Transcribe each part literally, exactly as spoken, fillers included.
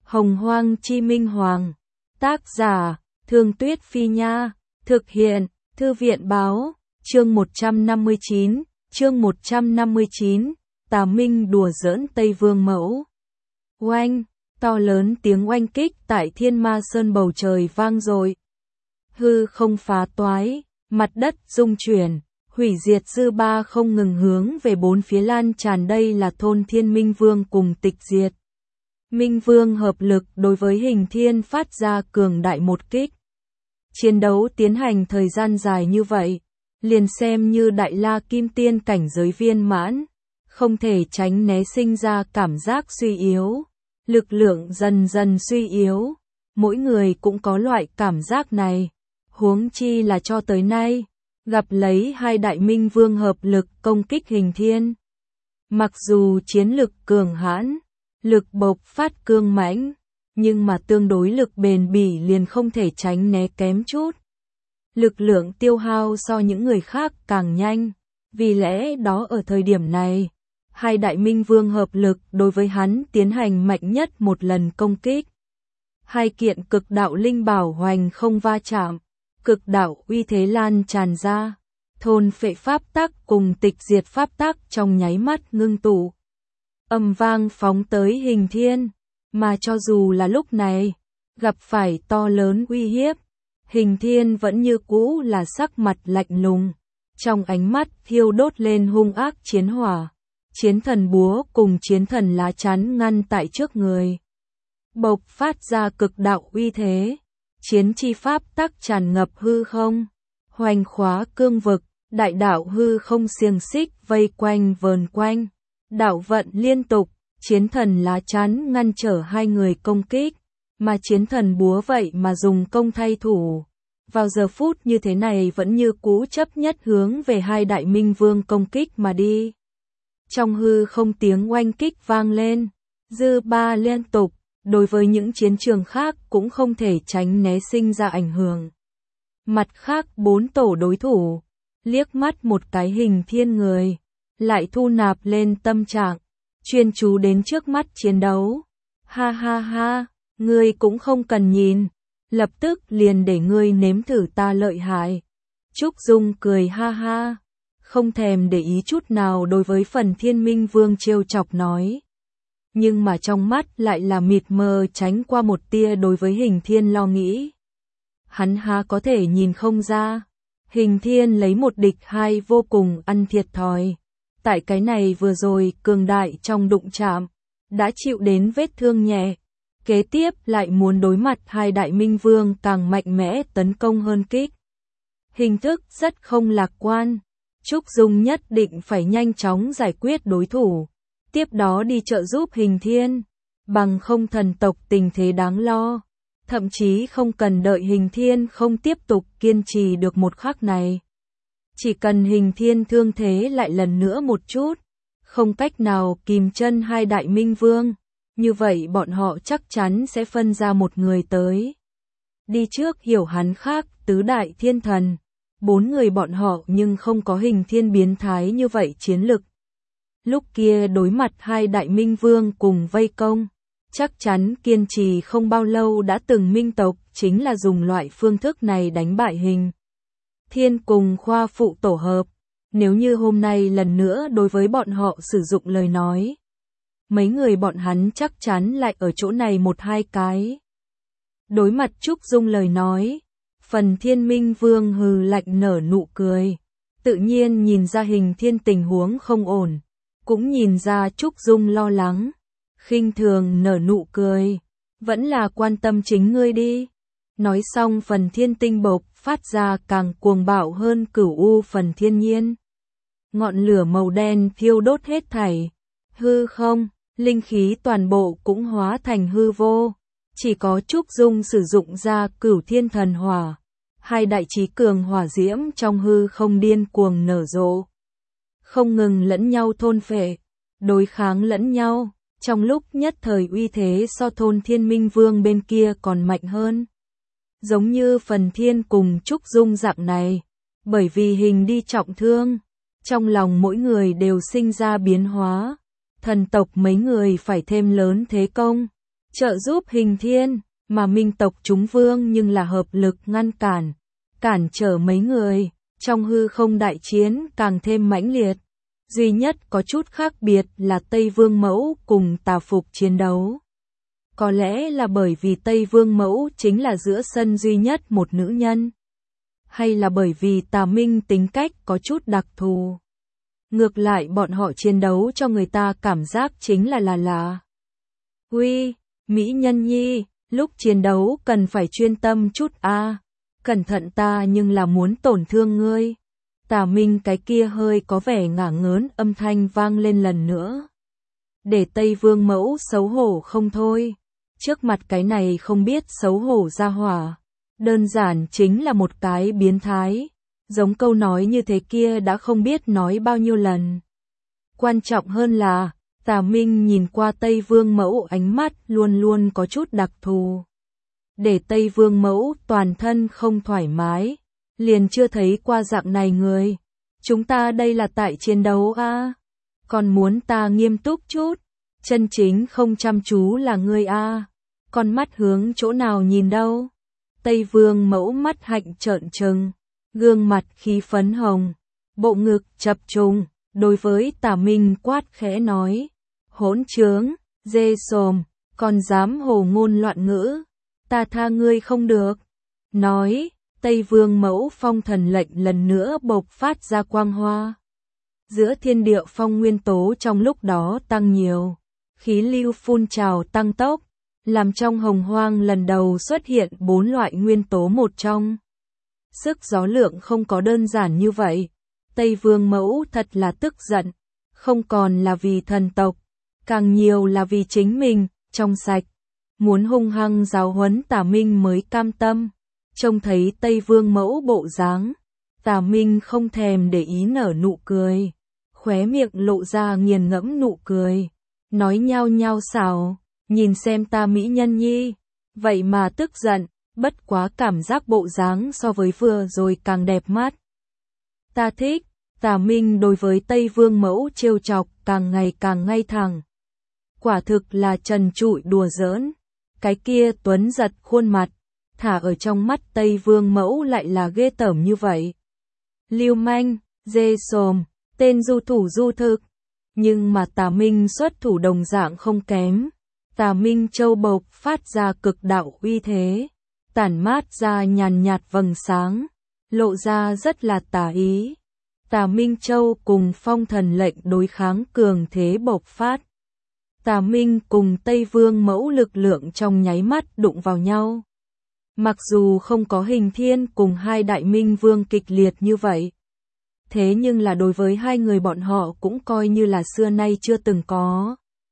Hồng Hoang Chi Minh Hoàng. Tác giả, Thương Tuyết Phi Nha. Thực hiện, Thư viện Báo. Chương một trăm năm mươi chín, chương một trăm năm mươi chín, Tà Minh đùa giỡn Tây Vương Mẫu. Oanh, to lớn tiếng oanh kích tại Thiên Ma Sơn bầu trời vang dội. Hư không phá toái, mặt đất rung chuyển, hủy diệt dư ba không ngừng hướng về bốn phía lan tràn, đây là thôn Thiên Minh Vương cùng tịch diệt. Minh Vương hợp lực đối với Hình Thiên phát ra cường đại một kích. Chiến đấu tiến hành thời gian dài như vậy, liền xem như Đại La Kim Tiên cảnh giới viên mãn, không thể tránh né sinh ra cảm giác suy yếu, lực lượng dần dần suy yếu, mỗi người cũng có loại cảm giác này, huống chi là cho tới nay, gặp lấy hai đại Minh Vương hợp lực công kích Hình Thiên. Mặc dù chiến lực cường hãn, lực bộc phát cương mãnh, nhưng mà tương đối lực bền bỉ liền không thể tránh né kém chút. Lực lượng tiêu hao so những người khác càng nhanh, vì lẽ đó ở thời điểm này, hai đại Minh Vương hợp lực đối với hắn tiến hành mạnh nhất một lần công kích. Hai kiện cực đạo linh bảo hoành không va chạm, cực đạo uy thế lan tràn ra, thôn phệ pháp tắc cùng tịch diệt pháp tắc trong nháy mắt ngưng tụ. Âm vang phóng tới Hình Thiên, mà cho dù là lúc này, gặp phải to lớn uy hiếp, Hình Thiên vẫn như cũ là sắc mặt lạnh lùng, trong ánh mắt thiêu đốt lên hung ác chiến hỏa, chiến thần búa cùng chiến thần lá chắn ngăn tại trước người. Bộc phát ra cực đạo uy thế, chiến chi pháp tắc tràn ngập hư không, hoành khóa cương vực, đại đạo hư không xiềng xích vây quanh vờn quanh, đạo vận liên tục, chiến thần lá chắn ngăn trở hai người công kích, mà chiến thần búa vậy mà dùng công thay thủ. Vào giờ phút như thế này vẫn như cũ chấp nhất hướng về hai đại Minh Vương công kích mà đi. Trong hư không tiếng oanh kích vang lên, dư ba liên tục, đối với những chiến trường khác cũng không thể tránh né sinh ra ảnh hưởng. Mặt khác bốn tổ đối thủ, liếc mắt một cái Hình Thiên người, lại thu nạp lên tâm trạng, chuyên chú đến trước mắt chiến đấu. Ha ha ha, ngươi cũng không cần nhìn, lập tức liền để ngươi nếm thử ta lợi hại. Trúc Dung cười ha ha, không thèm để ý chút nào đối với phần Thiên Minh Vương trêu chọc nói. Nhưng mà trong mắt lại là mịt mờ tránh qua một tia đối với Hình Thiên lo nghĩ. Hắn há có thể nhìn không ra, Hình Thiên lấy một địch hai vô cùng ăn thiệt thòi. Tại cái này vừa rồi cường đại trong đụng chạm, đã chịu đến vết thương nhẹ. Kế tiếp lại muốn đối mặt hai đại Minh Vương càng mạnh mẽ tấn công hơn kích. Hình thức rất không lạc quan. Trúc Dung nhất định phải nhanh chóng giải quyết đối thủ, tiếp đó đi trợ giúp Hình Thiên, bằng không thần tộc tình thế đáng lo. Thậm chí không cần đợi Hình Thiên không tiếp tục kiên trì được một khắc này. Chỉ cần Hình Thiên thương thế lại lần nữa một chút, không cách nào kìm chân hai đại Minh Vương, như vậy bọn họ chắc chắn sẽ phân ra một người tới. Đi trước hiểu hắn khác tứ đại thiên thần, bốn người bọn họ nhưng không có Hình Thiên biến thái như vậy chiến lực. Lúc kia đối mặt hai đại Minh Vương cùng vây công, chắc chắn kiên trì không bao lâu đã từng Minh tộc chính là dùng loại phương thức này đánh bại Hình Thiên cùng khoa phụ tổ hợp. Nếu như hôm nay lần nữa đối với bọn họ sử dụng lời nói, mấy người bọn hắn chắc chắn lại ở chỗ này một hai cái. Đối mặt Trúc Dung lời nói, phần Thiên Minh Vương hừ lạnh nở nụ cười, tự nhiên nhìn ra Hình Thiên tình huống không ổn, cũng nhìn ra Trúc Dung lo lắng, khinh thường nở nụ cười, vẫn là quan tâm chính ngươi đi. Nói xong phần thiên tinh bộc phát ra càng cuồng bạo hơn cửu u phần thiên nhiên. Ngọn lửa màu đen thiêu đốt hết thảy, hư không, linh khí toàn bộ cũng hóa thành hư vô, chỉ có Trúc Dung sử dụng ra cửu thiên thần hỏa, hai đại chí cường hỏa diễm trong hư không điên cuồng nở rộ, không ngừng lẫn nhau thôn phệ, đối kháng lẫn nhau, trong lúc nhất thời uy thế so thôn Thiên Minh Vương bên kia còn mạnh hơn. Giống như phần Thiên cùng Trúc Dung dạng này, bởi vì Hình đi trọng thương, trong lòng mỗi người đều sinh ra biến hóa, thần tộc mấy người phải thêm lớn thế công, trợ giúp Hình Thiên, mà Minh tộc chúng vương nhưng là hợp lực ngăn cản, cản trở mấy người, trong hư không đại chiến càng thêm mãnh liệt. Duy nhất có chút khác biệt là Tây Vương Mẫu cùng Tà Phục chiến đấu. Có lẽ là bởi vì Tây Vương Mẫu chính là giữa sân duy nhất một nữ nhân. Hay là bởi vì Tà Minh tính cách có chút đặc thù. Ngược lại bọn họ chiến đấu cho người ta cảm giác chính là là là. Uy, Mỹ Nhân Nhi, lúc chiến đấu cần phải chuyên tâm chút a. Cẩn thận ta nhưng là muốn tổn thương ngươi. Tà Minh cái kia hơi có vẻ ngả ngớn âm thanh vang lên lần nữa. Để Tây Vương Mẫu xấu hổ không thôi. Trước mặt cái này không biết xấu hổ ra hỏa. Đơn giản chính là một cái biến thái. Giống câu nói như thế kia đã không biết nói bao nhiêu lần. Quan trọng hơn là, Tà Minh nhìn qua Tây Vương Mẫu ánh mắt luôn luôn có chút đặc thù. Để Tây Vương Mẫu toàn thân không thoải mái. Liền chưa thấy qua dạng này người. Chúng ta đây là tại chiến đấu a, à? Còn muốn ta nghiêm túc chút. Chân chính không chăm chú là ngươi a. À? Con mắt hướng chỗ nào nhìn đâu? Tây Vương Mẫu mắt hạnh trợn trừng, gương mặt khí phấn hồng, bộ ngực chập trùng, đối với Tà Minh quát khẽ nói: "Hỗn trướng, dê sồm, còn dám hồ ngôn loạn ngữ, ta tha ngươi không được." Nói, Tây Vương Mẫu phong thần lệnh lần nữa bộc phát ra quang hoa. Giữa thiên địa phong nguyên tố trong lúc đó tăng nhiều, khí lưu phun trào tăng tốc, làm trong hồng hoang lần đầu xuất hiện bốn loại nguyên tố một trong. Sức gió lượng không có đơn giản như vậy. Tây Vương Mẫu thật là tức giận, không còn là vì thần tộc, càng nhiều là vì chính mình, trong sạch. Muốn hung hăng giáo huấn Tà Minh mới cam tâm. Trông thấy Tây Vương Mẫu bộ dáng, Tà Minh không thèm để ý nở nụ cười, khóe miệng lộ ra nghiền ngẫm nụ cười, nói nhao nhao xảo, nhìn xem ta Mỹ Nhân Nhi, vậy mà tức giận, bất quá cảm giác bộ dáng so với vừa rồi càng đẹp mắt. Ta thích. Tà Minh đối với Tây Vương Mẫu trêu chọc càng ngày càng ngay thẳng. Quả thực là trần trụi đùa giỡn, cái kia tuấn giật khuôn mặt, thả ở trong mắt Tây Vương Mẫu lại là ghê tởm như vậy. Lưu manh, dê sồm, tên du thủ du thực. Nhưng mà Tà Minh xuất thủ đồng dạng không kém. Tà Minh châu bộc phát ra cực đạo uy thế, tản mát ra nhàn nhạt vầng sáng, lộ ra rất là tà ý. Tà Minh Châu cùng phong thần lệnh đối kháng cường thế bộc phát. Tà Minh cùng Tây Vương Mẫu lực lượng trong nháy mắt đụng vào nhau. Mặc dù không có Hình Thiên cùng hai đại minh vương kịch liệt như vậy. Thế nhưng là đối với hai người bọn họ cũng coi như là xưa nay chưa từng có.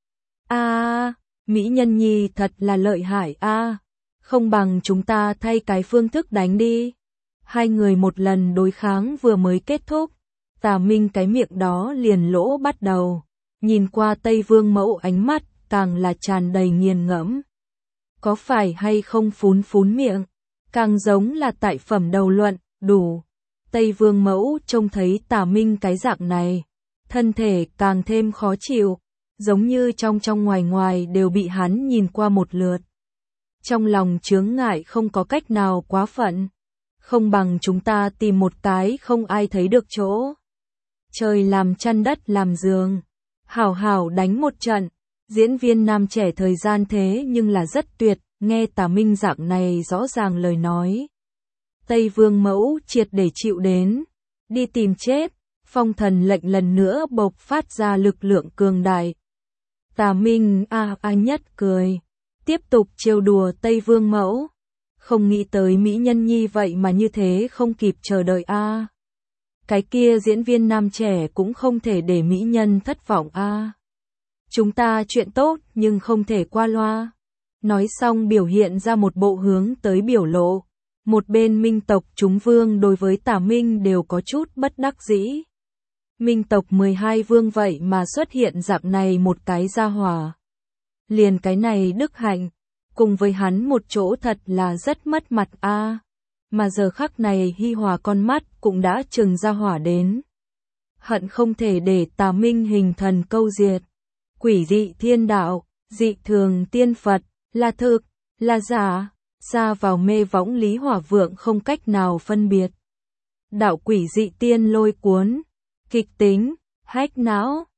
A, à, Mỹ Nhân Nhi thật là lợi hại a, à, không bằng chúng ta thay cái phương thức đánh đi. Hai người một lần đối kháng vừa mới kết thúc, Tà Minh cái miệng đó liền lỗ bắt đầu, nhìn qua Tây Vương Mẫu ánh mắt càng là tràn đầy nghiền ngẫm. Có phải hay không phún phún miệng, càng giống là tại phẩm đầu luận, đủ. Tây Vương Mẫu trông thấy Tà Minh cái dạng này, thân thể càng thêm khó chịu, giống như trong trong ngoài ngoài đều bị hắn nhìn qua một lượt. Trong lòng chướng ngại không có cách nào quá phận, không bằng chúng ta tìm một cái không ai thấy được chỗ. Trời làm chăn đất làm giường, hảo hảo đánh một trận. Diễn viên nam trẻ thời gian thế nhưng là rất tuyệt, nghe Tà Minh dạng này rõ ràng lời nói. Tây Vương Mẫu triệt để chịu đến, đi tìm chết, phong thần lệnh lần nữa bộc phát ra lực lượng cường đại. Tà Minh a a nhất cười, tiếp tục trêu đùa Tây Vương Mẫu. Không nghĩ tới Mỹ Nhân Nhi vậy mà như thế không kịp chờ đợi a. À. Cái kia diễn viên nam trẻ cũng không thể để mỹ nhân thất vọng a. À. Chúng ta chuyện tốt nhưng không thể qua loa. Nói xong biểu hiện ra một bộ hướng tới biểu lộ. Một bên Minh tộc chúng vương đối với Tà Minh đều có chút bất đắc dĩ. Minh tộc mười hai vương vậy mà xuất hiện dạng này một cái gia hỏa. Liền cái này đức hạnh, cùng với hắn một chỗ thật là rất mất mặt a. À. Mà giờ khắc này Hi Hòa con mắt cũng đã trừng ra hỏa đến. Hận không thể để Tà Minh hình thần câu diệt. Quỷ dị thiên đạo, dị thường tiên Phật, là thực, là giả, xa vào mê võng Lý Hỏa Vượng không cách nào phân biệt. Đạo quỷ dị tiên lôi cuốn, kịch tính, hách não.